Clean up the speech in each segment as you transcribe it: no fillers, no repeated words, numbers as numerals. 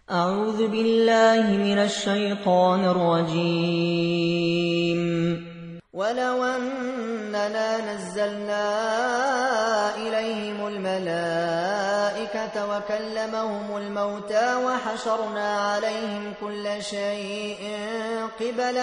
أعوذ بالله من الشيطان الرجيم. ولو أننا نزلنا إليهم الملائكة وكلمهم الموتى وحشرنا عليهم كل شيء قبلا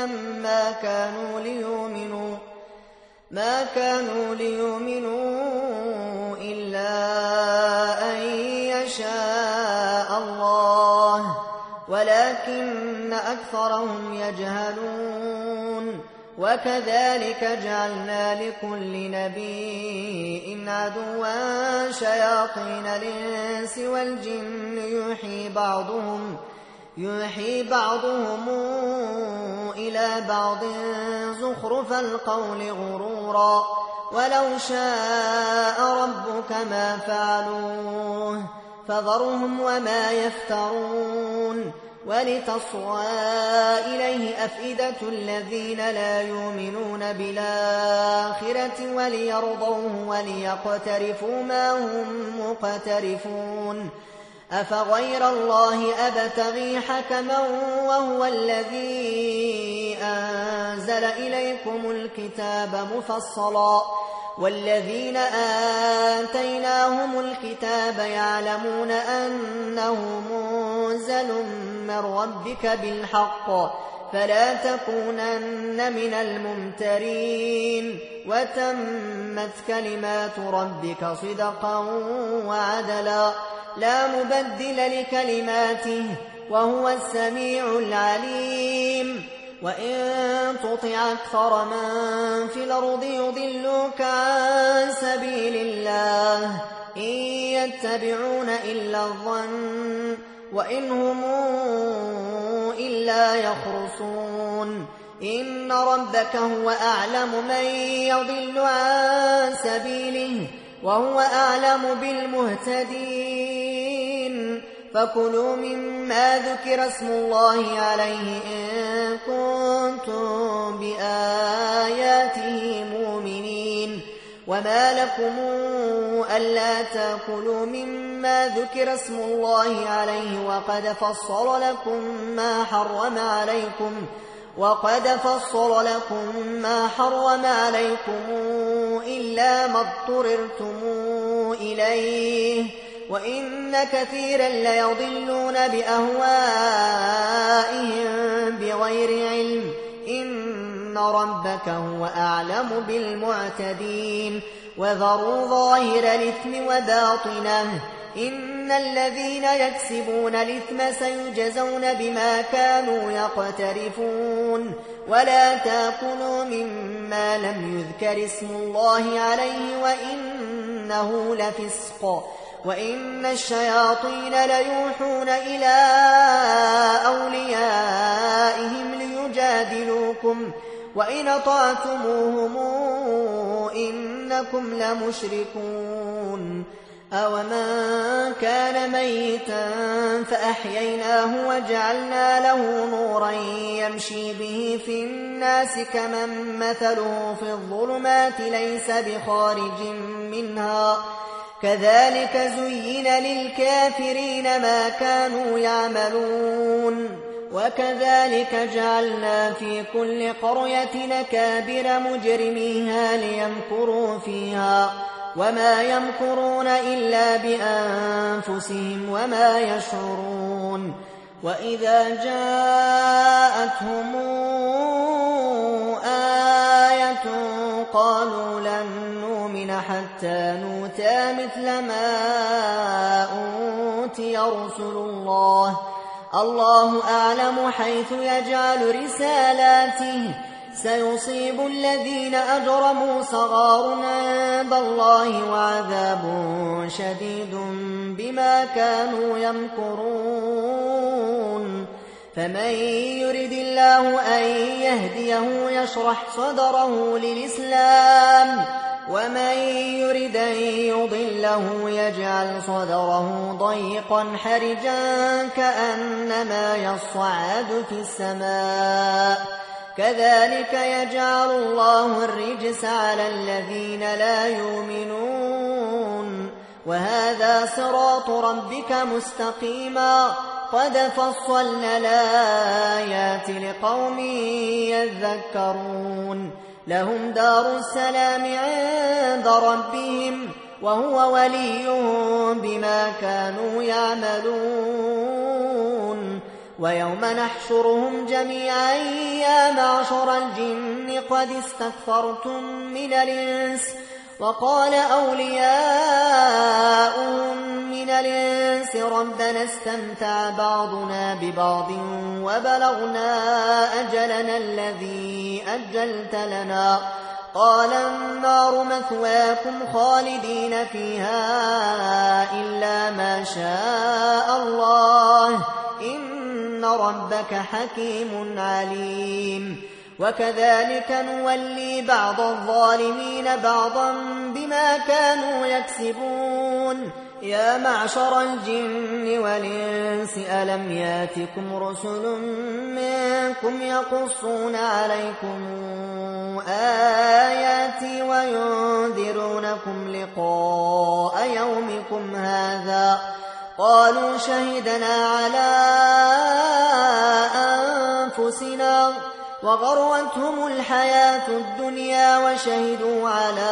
ما كانوا ليؤمنوا إلا أن يشاء الله ولكن أكثرهم يجهلون. وكذلك جعلنا لكل نبي عدوا شياطين الإنس والجن يوحي بعضهم إلى بعض زخرف القول غرورا ولو شاء ربك ما فعلوه فذرهم وما يفترون. ولتصغى إليه أفئدة الذين لا يؤمنون بالآخرة وليرضوه وليقترفوا ما هم مقترفون. أفغير الله أبتغي حكما وهو الذي أنزل إليكم الكتاب مفصلا والذين آتيناهم الكتاب يعلمون أنه منزل من ربك بالحق فلا تكونن من الممترين. وتمت كلمات ربك صدقا وعدلا لا مبدل لكلماته وهو السميع العليم. وإن تطع أكثر من في الأرض يضلوك عن سبيل الله إن يتبعون إلا الظن وإن هم إلا يخرصون. إن ربك هو أعلم من يضل عن سبيله وهو أعلم بالمهتدين. فكلوا مما ذكر اسم الله عليه إن كنتم بآياته مؤمنين. وما لكم ألا تأكلوا مما ذكر اسم الله عليه وقد فصل لكم ما حرم عليكم إلا ما اضطررتم إليه وإن كثيرا ليضلون بأهوائهم بغير علم إن ربك هو أعلم بالمعتدين. وذروا ظاهر الإثم وباطنه إن الذين يكسبون الإثم سيجزون بما كانوا يقترفون. ولا تأكلوا مما لم يذكر اسم الله عليه وإنه لفسق وإن الشياطين ليوحون إلى أوليائهم ليجادلوكم وإن أطعتموهم إنكم لمشركون. أومن كان ميتا فأحييناه وجعلنا له نورا يمشي به في الناس كمن مثله في الظلمات ليس بخارج منها كذلك زين للكافرين ما كانوا يعملون. وكذلك جعلنا في كل قرية أكابر مجرميها ليمكروا فيها وما يمكرون إلا بأنفسهم وما يشعرون. وإذا جاءتهم آية قالوا لن نؤمن حتى نؤتى مثل ما أوتي رسل الله أعلم حيث يجعل رسالاته سيصيب الذين أجرموا صغار عند الله وعذاب شديد بما كانوا يمكرون. فمن يرد الله أن يهديه يشرح صدره للإسلام ومن يرد أن يضله يجعل صدره ضيقا حرجا كأنما يصعد في السماء كذلك يجعل الله الرجس على الذين لا يؤمنون وهذا صراط ربك مستقيما قد فصلنا الآيات لقوم يذكرون لهم دار السلام عند ربهم وهو وليهم بما كانوا يعملون ويوم نحشرهم جميعا يا معشر الجن قد استكثرتم من الإنس وقال أولياؤهم من الإنس ربنا استمتع بعضنا ببعض وبلغنا أجلنا الذي أجلت لنا قال النار مثواكم خالدين فيها إلا ما شاء الله إن ربك حكيم عليم وكذلك نولي بعض الظالمين بعضا بما كانوا يكسبون يا معشر الجن والإنس ألم ياتكم رسل منكم يقصون عليكم آياتي وينذرونكم لقاء يومكم هذا قالوا شهدنا على أنفسنا وغرتهم الحياة الدنيا وشهدوا على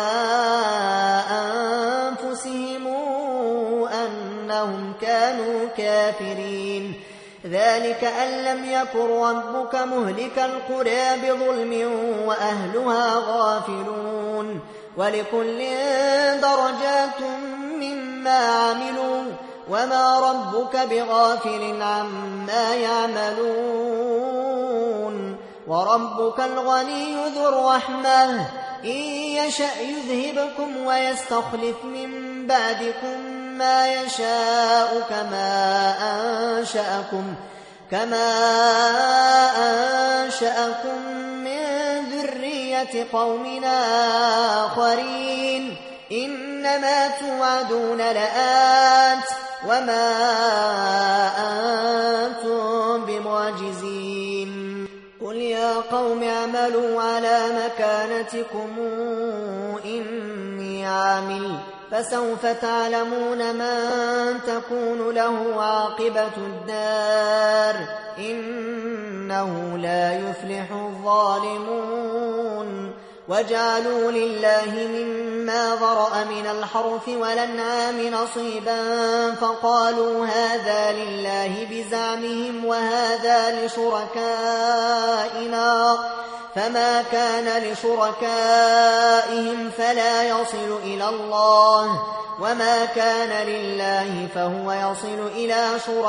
أنفسهم أنهم كانوا كافرين ذلك أن لم يكن ربك مهلك القرى بظلم وأهلها غافلون ولكل درجات مما عملوا وما ربك بغافل عما يعملون وربك الغني ذو الرحمة إن يشأ يذهبكم ويستخلف من بعدكم ما يشاء كما أنشأكم من ذرية قومنا آخرين إنما توعدون لآت وما أنتم بمعجزين قل يا قوم اعملوا على مكانتكم إني عامل فسوف تعلمون من تكون له عاقبة الدار إنه لا يفلح الظالمون وجعلوا لله مما ذرأ من الحرث والأنعام نصيبا فقالوا هذا لله بزعمهم وهذا لشركائنا فما كان لشركائهم فلا يصل إلى الله وما كان لله فهو يصل إلى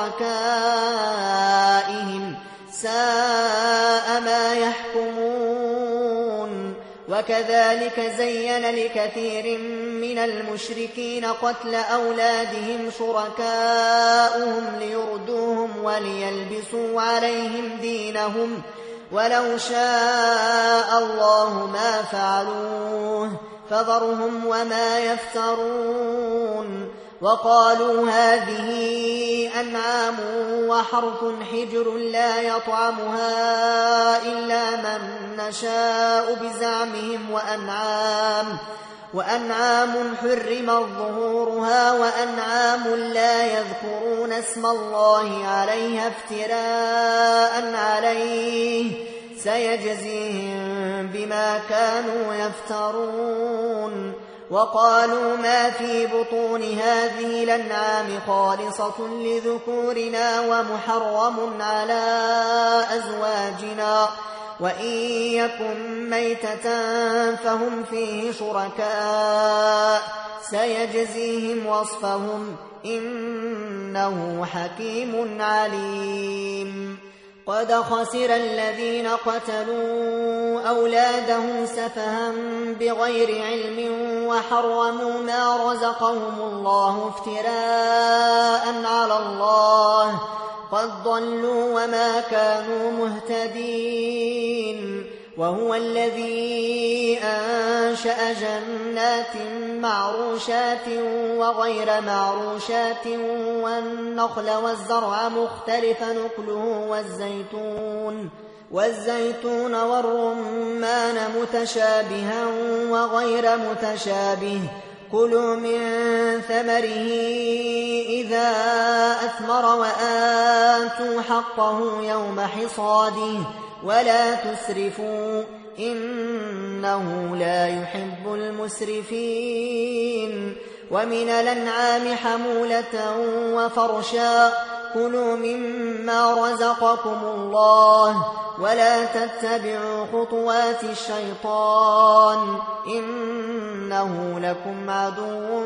شركائهم ساء ما يحكمون وكذلك زين لكثير من المشركين قتل أولادهم شركاؤهم ليردوهم وليلبسوا عليهم دينهم ولو شاء الله ما فعلوه فذرهم وما يفترون وقالوا هذه أنعام وحرث حجر لا يطعمها إلا من نشاء بزعمهم وأنعام حرمت ظهورها وأنعام لا يذكرون اسم الله عليها افتراء عليه سيجزيهم بما كانوا يفترون وقالوا ما في بطون هذه الأنعام خالصة لذكورنا ومحرم على أزواجنا وإن يكن ميتة فهم فيه شركاء سيجزيهم وصفهم إنه حكيم عليم قد خسر الذين قتلوا أولادهم سفها بغير علم وحرموا ما رزقهم الله افتراء على الله قد ضلوا وما كانوا مهتدين وهو الذي أنشأ جنات معروشات وغير معروشات والنخل والزرع مختلفا نكله والزيتون والرمان متشابها وغير متشابه كلوا من ثمره إذا أثمر وآتوا حقه يوم حصاده ولا تسرفوا إنه لا يحب المسرفين ومن الأنعام حمولة وفرشا كلوا مما رزقكم الله ولا تتبعوا خطوات الشيطان إنه لكم عدو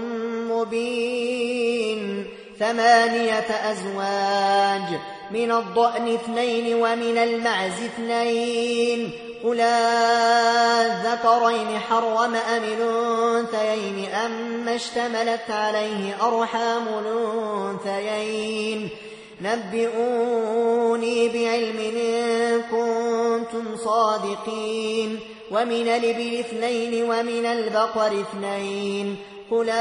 مبين 8 أزواج من الضأن 2 ومن المعز 2 قل الذكرين حرم أم الأنثيين أما اشتملت عليه أرحام الأنثيين نبئوني بعلم إن كنتم صادقين ومن الإبل 2 ومن البقر 2 قل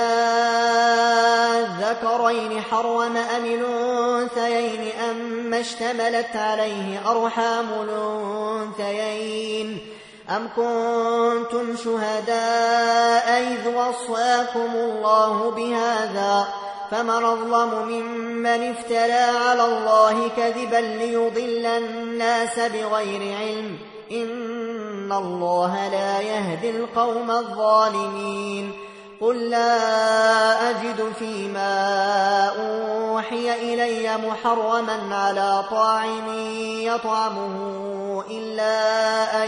الذكرين حرم أم الأنثيين أما اشتملت عليه أرحام الأنثيين أم كنتم شهداء إذ وصاكم الله بهذا فمن أظلم ممن افترى على الله كذبا ليضل الناس بغير علم إن الله لا يهدي القوم الظالمين قل لا أجد فيما أوحي إلي محرما على طاعم يطعمه إلا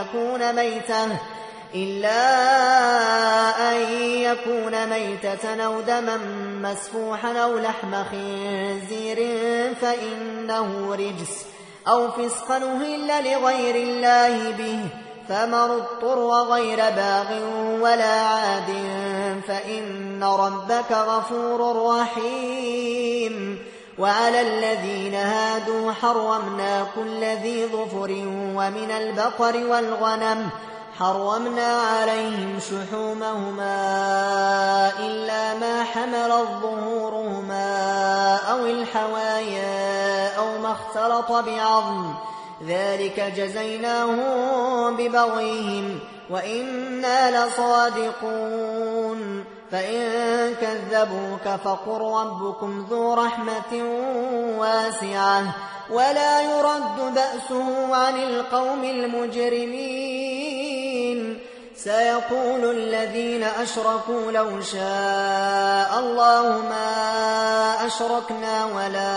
أن يكون ميتة أو دما مسفوحا أو لحم خنزير فإنه رجس أو فسقا أهل لغير الله به فمن اضطر غير باغ ولا عاد فإن ربك غفور رحيم وعلى الذين هادوا حرمنا كل ذي ظفر ومن البقر والغنم حرمنا عليهم شحومهما إلا ما حملت ظهورهما أو الحوايا أو ما اختلط بعظم ذلك جزيناهم ببغيهم وإنا لصادقون فإن كذبوك فقل ربكم ذو رحمة واسعة ولا يرد بأسه عن القوم المجرمين سيقول الذين أشركوا لو شاء الله ما أشركنا ولا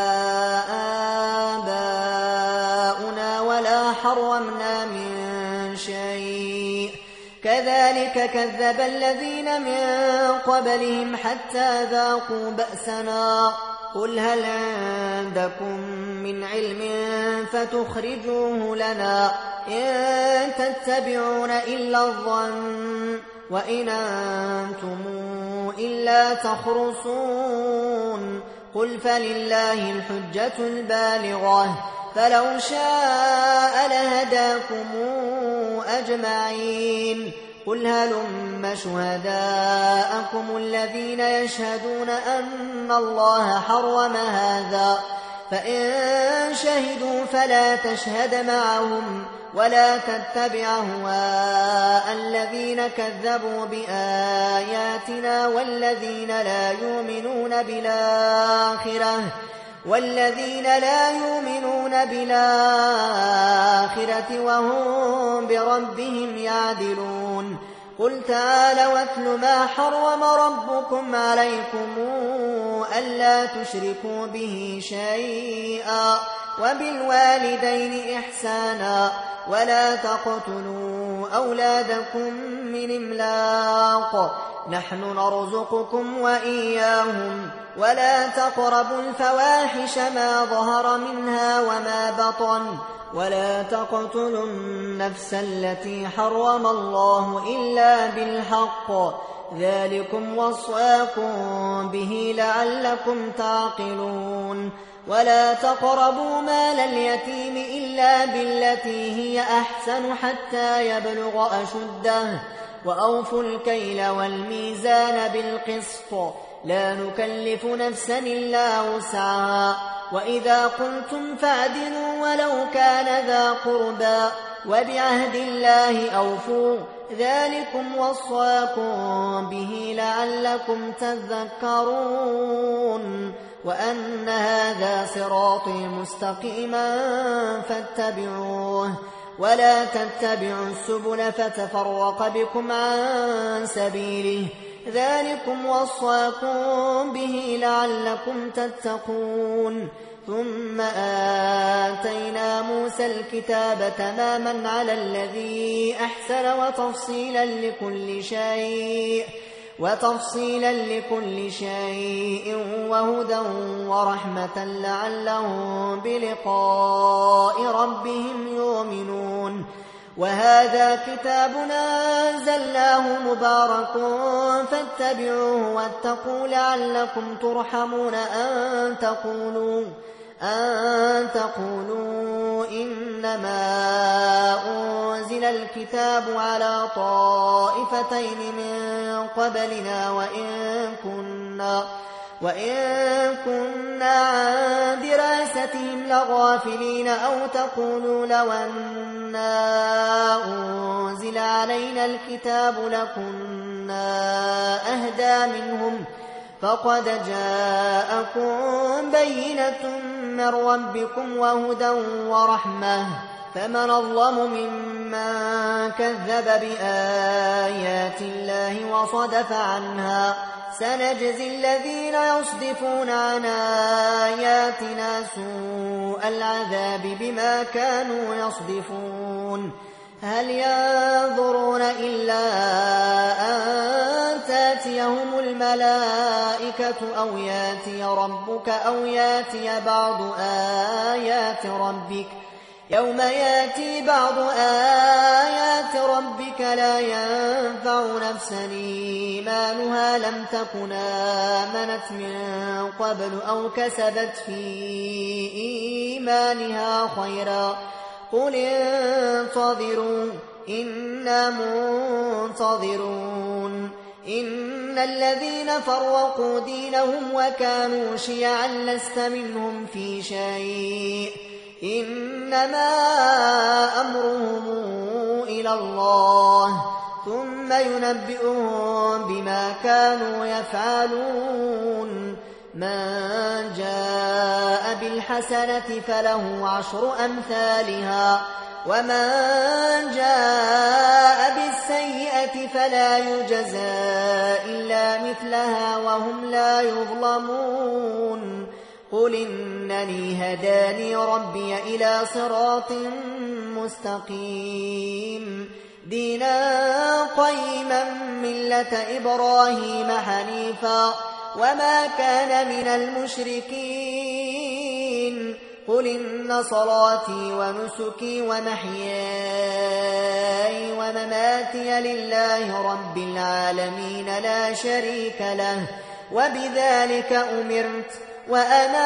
آباؤنا ولا حرمنا من شيء كذلك كذب الذين من قبلهم حتى ذاقوا بأسنا قل هل عندكم من علم فتخرجوه لنا إن تتبعون إلا الظن وإن أنتم إلا تخرصون قل فلله الحجة البالغة فلو شاء لهداكم أجمعين قل هلم شهداءكم الذين يشهدون أن الله حرم هذا فإن شهدوا فلا تشهد معهم ولا تتبع أهواء الذين كذبوا بآياتنا والذين لا يؤمنون بالآخرة وهم بربهم يعدلون قل تعالوا واتل ما حرم ربكم عليكم ألا تشركوا به شيئا وبالوالدين إحسانا ولا تقتلوا أولادكم من إملاق نحن نرزقكم وإياهم ولا تقربوا الفواحش ما ظهر منها وما بطن ولا تقتلوا النفس التي حرم الله إلا بالحق ذلكم وصاكم به لعلكم تعقلون ولا تقربوا مال اليتيم إلا بالتي هي أحسن حتى يبلغ أشده وأوفوا الكيل والميزان بالقسط لا نكلف نفسا إلا وسعها وإذا قلتم فاعدلوا ولو كان ذا قربى وبعهد الله أوفوا ذلكم وصاكم به لعلكم تذكرون وأن هذا صراطي مستقيما فاتبعوه ولا تتبعوا السبل فتفرق بكم عن سبيله ذلكم وصاكم به لعلكم تتقون ثم آتينا موسى الكتاب تماما على الذي أحسن وتفصيلا لكل شيء وهدى ورحمة لعلهم بلقاء ربهم يؤمنون وهذا كتاب أنزلناه مبارك فاتبعوه واتقوا لعلكم ترحمون أن تقولوا إنما أنزل الكتاب على طائفتين من قبلنا وإن كنا عن دراستهم لغافلين أو تقولوا لو أنا أنزل علينا الكتاب لكنا أهدى منهم فقد جاءكم بينة من ربكم وهدى ورحمة فمن أظلم ممن كذب بآيات الله وصدف عنها سنجزي الذين يصدفون عن آياتنا سوء العذاب بما كانوا يصدفون هل ينظرون إلا أن تأتيهم الملائكة أو يأتي ربك أو يأتي بعض آيات ربك يوم يأتي بعض آيات ربك لا ينفع نفسا إيمانها لم تكن آمنت من قبل أو كسبت في إيمانها خيرا قل انتظروا إنا منتظرون إن الذين فرقوا دينهم وكانوا شيعا لست منهم في شيء إنما أمرهم إلى الله ثم ينبئهم بما كانوا يفعلون من جاء بالحسنة فله 10 أمثالها ومن جاء بالسيئة فلا يجزى إلا مثلها وهم لا يظلمون قل إنني هداني ربي إلى صراط مستقيم دينا قيما ملة إبراهيم حنيفا وما كان من المشركين قل إن صلاتي ونسكي ومحياي ومماتي لله رب العالمين لا شريك له وبذلك أمرت وأنا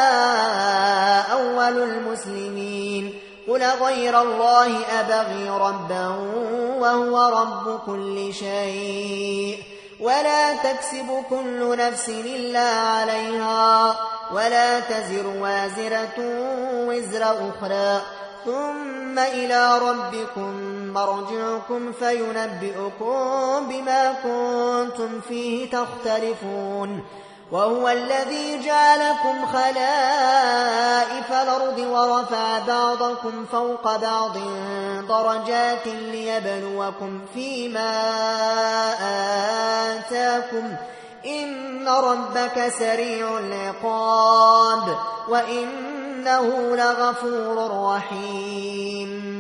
أول المسلمين قل غير الله أبغي ربا وهو رب كل شيء ولا تكسب كل نفس إلا عليها ولا تزر وازرة وزر أخرى ثم إلى ربكم مرجعكم فينبئكم بما كنتم فيه تختلفون وهو الذي جعلكم خلائف الأرض ورفع بعضكم فوق بعض درجات ليبلوكم فيما آتاكم إن ربك سريع العقاب وإنه لغفور رحيم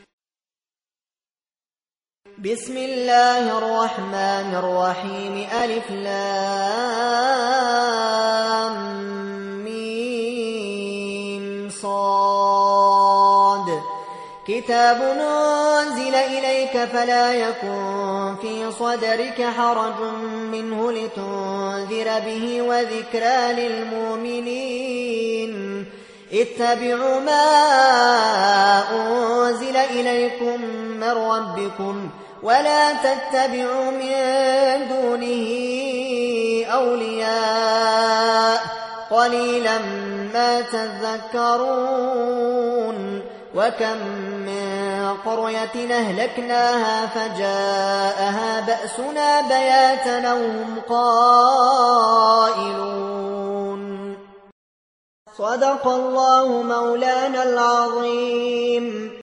بسم الله الرحمن الرحيم ألف لام ميم صاد كتاب أنزل إليك فلا يكن في صدرك حرج منه لتنذر به وذكرى للمؤمنين اتبعوا ما أنزل إليكم من ربكم ولا تتبعوا من دونه أولياء قليلا ما تذكرون وكم من قرية أهلكناها فجاءها بأسنا بياتا وهم قائلون. صدق الله مولانا العظيم.